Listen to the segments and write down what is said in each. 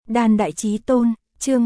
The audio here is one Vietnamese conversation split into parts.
Đàn Đại Chí Tôn, chương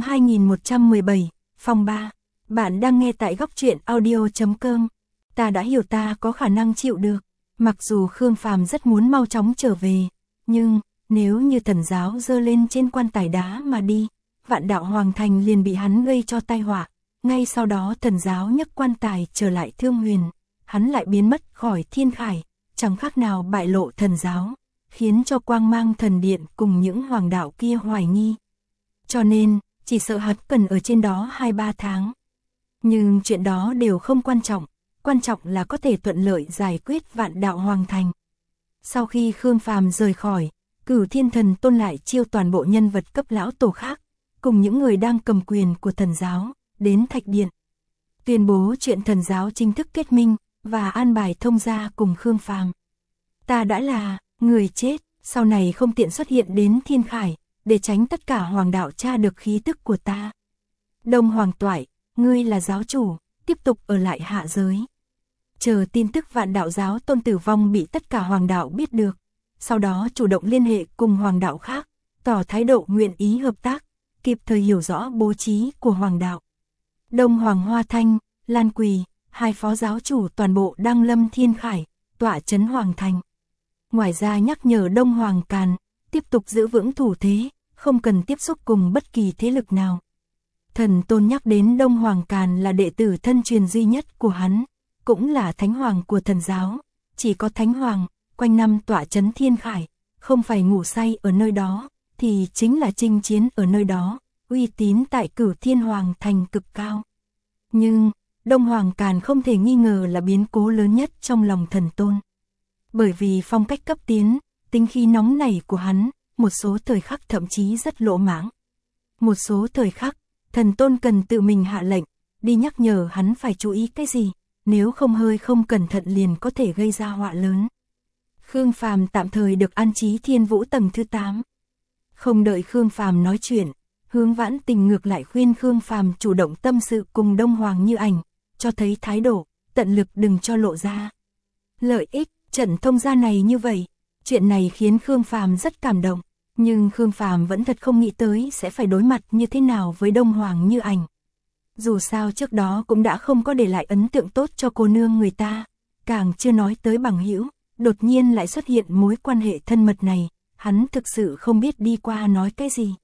2117, phòng 3. Bạn đang nghe tại góc truyện audio.com. Ta đã hiểu ta có khả năng chịu được. Mặc dù Khương Phàm rất muốn mau chóng trở về, nhưng nếu như thần giáo giơ lên trên quan tài đá mà đi, Vạn Đạo Hoàng Thành liền bị hắn gây cho tai họa. Ngay sau đó thần giáo nhấc quan tài trở lại Thương Huyền, hắn lại biến mất khỏi thiên khải, chẳng khác nào bại lộ thần giáo, khiến cho Quang Mang Thần Điện cùng những hoàng đạo kia hoài nghi. Cho nên, chỉ sợ hắn cần ở trên đó 2-3 tháng. Nhưng chuyện đó đều không quan trọng là có thể thuận lợi giải quyết Vạn Đạo Hoàng Thành. Sau khi Khương Phàm rời khỏi, Cửu Thiên Thần Tôn lại chiêu toàn bộ nhân vật cấp lão tổ khác, cùng những người đang cầm quyền của thần giáo, đến Thạch Điện. Tuyên bố chuyện thần giáo chính thức kết minh, và an bài thông gia cùng Khương Phàm. Ta đã là người chết, sau này không tiện xuất hiện đến thiên khải, để tránh tất cả hoàng đạo tra được khí tức của ta. Đông Hoàng Toại, ngươi là giáo chủ, tiếp tục ở lại hạ giới. Chờ tin tức Vạn Đạo giáo tôn tử vong bị tất cả hoàng đạo biết được, sau đó chủ động liên hệ cùng hoàng đạo khác, tỏ thái độ nguyện ý hợp tác, kịp thời hiểu rõ bố trí của hoàng đạo. Đông Hoàng Hoa Thanh, Lan Quỳ, hai phó giáo chủ toàn bộ đang lâm thiên khải, tọa trấn hoàng thành. Ngoài ra nhắc nhở Đông Hoàng Càn, tiếp tục giữ vững thủ thế, không cần tiếp xúc cùng bất kỳ thế lực nào. Thần Tôn nhắc đến Đông Hoàng Càn là đệ tử thân truyền duy nhất của hắn, cũng là thánh hoàng của thần giáo. Chỉ có thánh hoàng, quanh năm tọa trấn thiên khải, không phải ngủ say ở nơi đó, thì chính là chinh chiến ở nơi đó, uy tín tại Cửu Thiên Hoàng Thành cực cao. Nhưng, Đông Hoàng Càn không thể nghi ngờ là biến cố lớn nhất trong lòng thần Tôn. Bởi vì phong cách cấp tiến, tính khí nóng nảy của hắn, một số thời khắc thậm chí rất lỗ mãng. Một số thời khắc, thần Tôn cần tự mình hạ lệnh, đi nhắc nhở hắn phải chú ý cái gì, nếu không hơi không cẩn thận liền có thể gây ra họa lớn. Khương Phàm tạm thời được an trí Thiên Vũ tầng thứ 8. Không đợi Khương Phàm nói chuyện, Hướng Vãn Tình ngược lại khuyên Khương Phàm chủ động tâm sự cùng Đông Hoàng Như Ảnh, cho thấy thái độ, tận lực đừng cho lộ ra lợi ích. Trận thông gia này như vậy, chuyện này khiến Khương Phàm rất cảm động, nhưng Khương Phàm vẫn thật không nghĩ tới sẽ phải đối mặt như thế nào với Đông Hoàng Như Ảnh. Dù sao trước đó cũng đã không có để lại ấn tượng tốt cho cô nương người ta, càng chưa nói tới bằng hữu, đột nhiên lại xuất hiện mối quan hệ thân mật này, hắn thực sự không biết đi qua nói cái gì.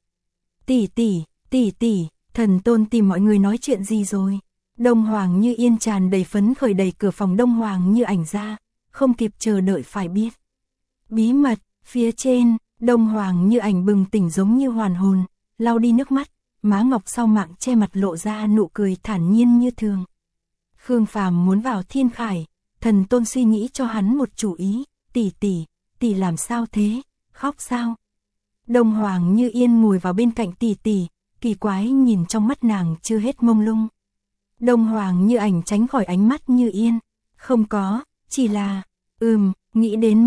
Tỷ, thần Tôn tìm mọi người nói chuyện gì rồi? Đông Hoàng Như Yên tràn đầy phấn khởi đẩy cửa phòng Đông Hoàng Như Ảnh ra, không kịp chờ đợi phải biết. Bí mật, phía trên, Đông Hoàng Như Ảnh bừng tỉnh giống như hoàn hồn, lau đi nước mắt, má ngọc sau mạng che mặt lộ ra nụ cười thản nhiên như thường. Khương Phàm muốn vào thiên khải, thần Tôn suy nghĩ cho hắn một chủ ý. Tỷ làm sao thế, khóc sao? Đông Hoàng Như Yên ngồi vào bên cạnh tỷ, kỳ quái nhìn trong mắt nàng chưa hết mông lung. Đông Hoàng Như Ảnh tránh khỏi ánh mắt Như Yên, không có, chỉ là, nghĩ đến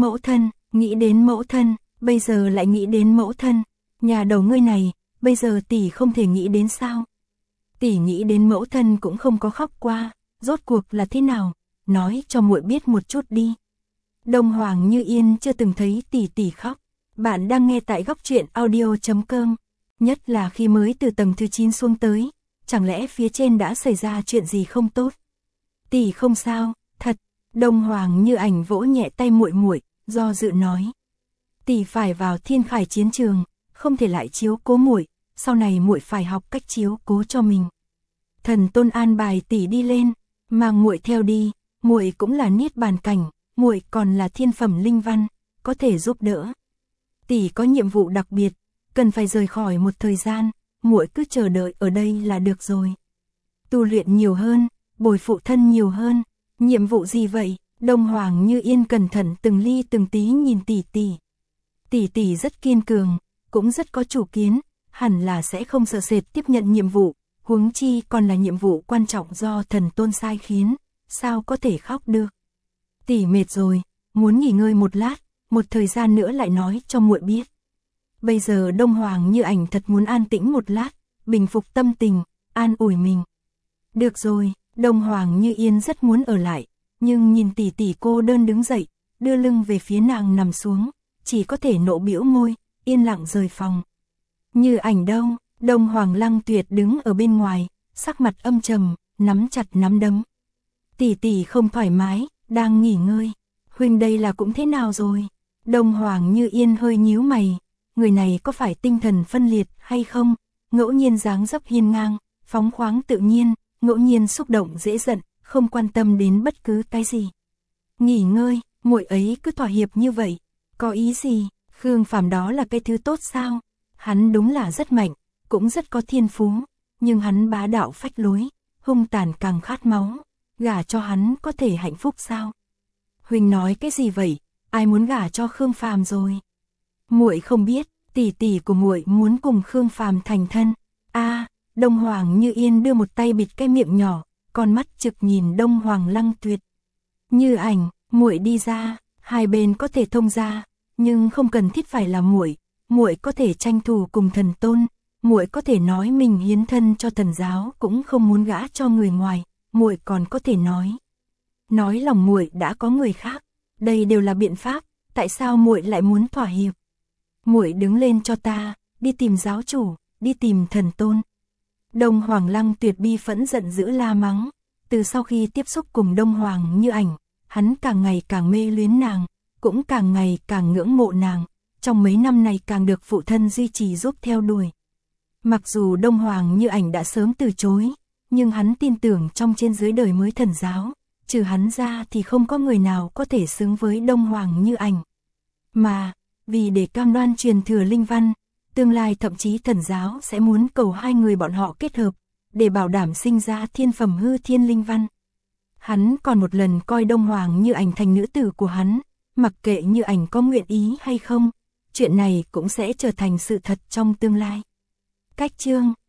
mẫu thân, bây giờ lại nghĩ đến mẫu thân, nhà đầu ngươi này, bây giờ tỷ không thể nghĩ đến sao? Tỷ nghĩ đến mẫu thân cũng không có khóc qua, rốt cuộc là thế nào, nói cho muội biết một chút đi. Đông Hoàng Như Yên chưa từng thấy tỷ khóc. Bạn đang nghe tại góc truyện audio.com, nhất là khi mới từ tầng thứ 9 xuống tới, chẳng lẽ phía trên đã xảy ra chuyện gì không tốt? Tỷ không sao, thật. Đông Hoàng Như Ảnh vỗ nhẹ tay muội, do dự nói: tỷ phải vào thiên khải chiến trường, không thể lại chiếu cố muội, sau này muội phải học cách chiếu cố cho mình. Thần Tôn an bài tỷ đi lên, mang muội theo đi, muội cũng là niết bàn cảnh, muội còn là thiên phẩm linh văn, có thể giúp đỡ. Tỷ có nhiệm vụ đặc biệt, cần phải rời khỏi một thời gian, muội cứ chờ đợi ở đây là được rồi. Tu luyện nhiều hơn, bồi phụ thân nhiều hơn. Nhiệm vụ gì vậy? Đông Hoàng Như Yên cẩn thận từng ly từng tí nhìn tỷ. Tỷ rất kiên cường, cũng rất có chủ kiến, hẳn là sẽ không sợ sệt tiếp nhận nhiệm vụ, huống chi còn là nhiệm vụ quan trọng do thần Tôn sai khiến, sao có thể khóc được. Tỷ mệt rồi, muốn nghỉ ngơi một lát, một thời gian nữa lại nói cho muội biết. Bây giờ Đông Hoàng Như Ảnh thật muốn an tĩnh một lát, bình phục tâm tình, an ủi mình. Được rồi. Đông Hoàng Như Yên rất muốn ở lại, nhưng nhìn tỷ cô đơn đứng dậy, đưa lưng về phía nàng nằm xuống, chỉ có thể nộ bĩu môi, yên lặng rời phòng. Như Ảnh đâu? Đông Hoàng Lăng Tuyệt đứng ở bên ngoài, sắc mặt âm trầm, nắm chặt nắm đấm. Tỷ tỷ không thoải mái, đang nghỉ ngơi. Huynh đây là cũng thế nào rồi? Đông Hoàng Như Yên hơi nhíu mày, người này có phải tinh thần phân liệt hay không? Ngẫu nhiên dáng dấp hiên ngang, phóng khoáng tự nhiên, ngẫu nhiên xúc động dễ giận, không quan tâm đến bất cứ cái gì. Nghỉ ngơi, muội ấy cứ thỏa hiệp như vậy, có ý gì? Khương Phàm đó là cái thứ tốt sao? Hắn đúng là rất mạnh, cũng rất có thiên phú, nhưng hắn bá đạo phách lối, hung tàn càng khát máu, gả cho hắn có thể hạnh phúc sao? Huynh nói cái gì vậy? Ai muốn gả cho Khương Phàm rồi? Muội không biết, tỷ tỷ của muội muốn cùng Khương Phàm thành thân. Đông Hoàng Như Yên đưa một tay bịt cái miệng nhỏ, con mắt trực nhìn Đông Hoàng Lăng Tuyệt. Như Ảnh, muội đi ra, hai bên có thể thông ra, nhưng không cần thiết phải là muội, muội có thể tranh thủ cùng thần tôn, muội có thể nói mình hiến thân cho thần giáo cũng không muốn gả cho người ngoài, muội còn có thể nói lòng muội đã có người khác, đây đều là biện pháp, tại sao muội lại muốn thỏa hiệp? Muội đứng lên cho ta, đi tìm giáo chủ, đi tìm thần tôn. Đông Hoàng Lăng Tuyệt bi phẫn giận dữ la mắng, từ sau khi tiếp xúc cùng Đông Hoàng Như Ảnh, hắn càng ngày càng mê luyến nàng, cũng càng ngày càng ngưỡng mộ nàng, trong mấy năm này càng được phụ thân duy trì giúp theo đuổi. Mặc dù Đông Hoàng Như Ảnh đã sớm từ chối, nhưng hắn tin tưởng trong trên dưới đời mới thần giáo, trừ hắn ra thì không có người nào có thể xứng với Đông Hoàng Như Ảnh. Mà, vì để cam đoan truyền thừa linh văn, tương lai thậm chí thần giáo sẽ muốn cầu hai người bọn họ kết hợp, để bảo đảm sinh ra thiên phẩm hư thiên linh văn. Hắn còn một lần coi Đông Hoàng Như Ảnh thành nữ tử của hắn, mặc kệ Như Ảnh có nguyện ý hay không, chuyện này cũng sẽ trở thành sự thật trong tương lai. Cách chương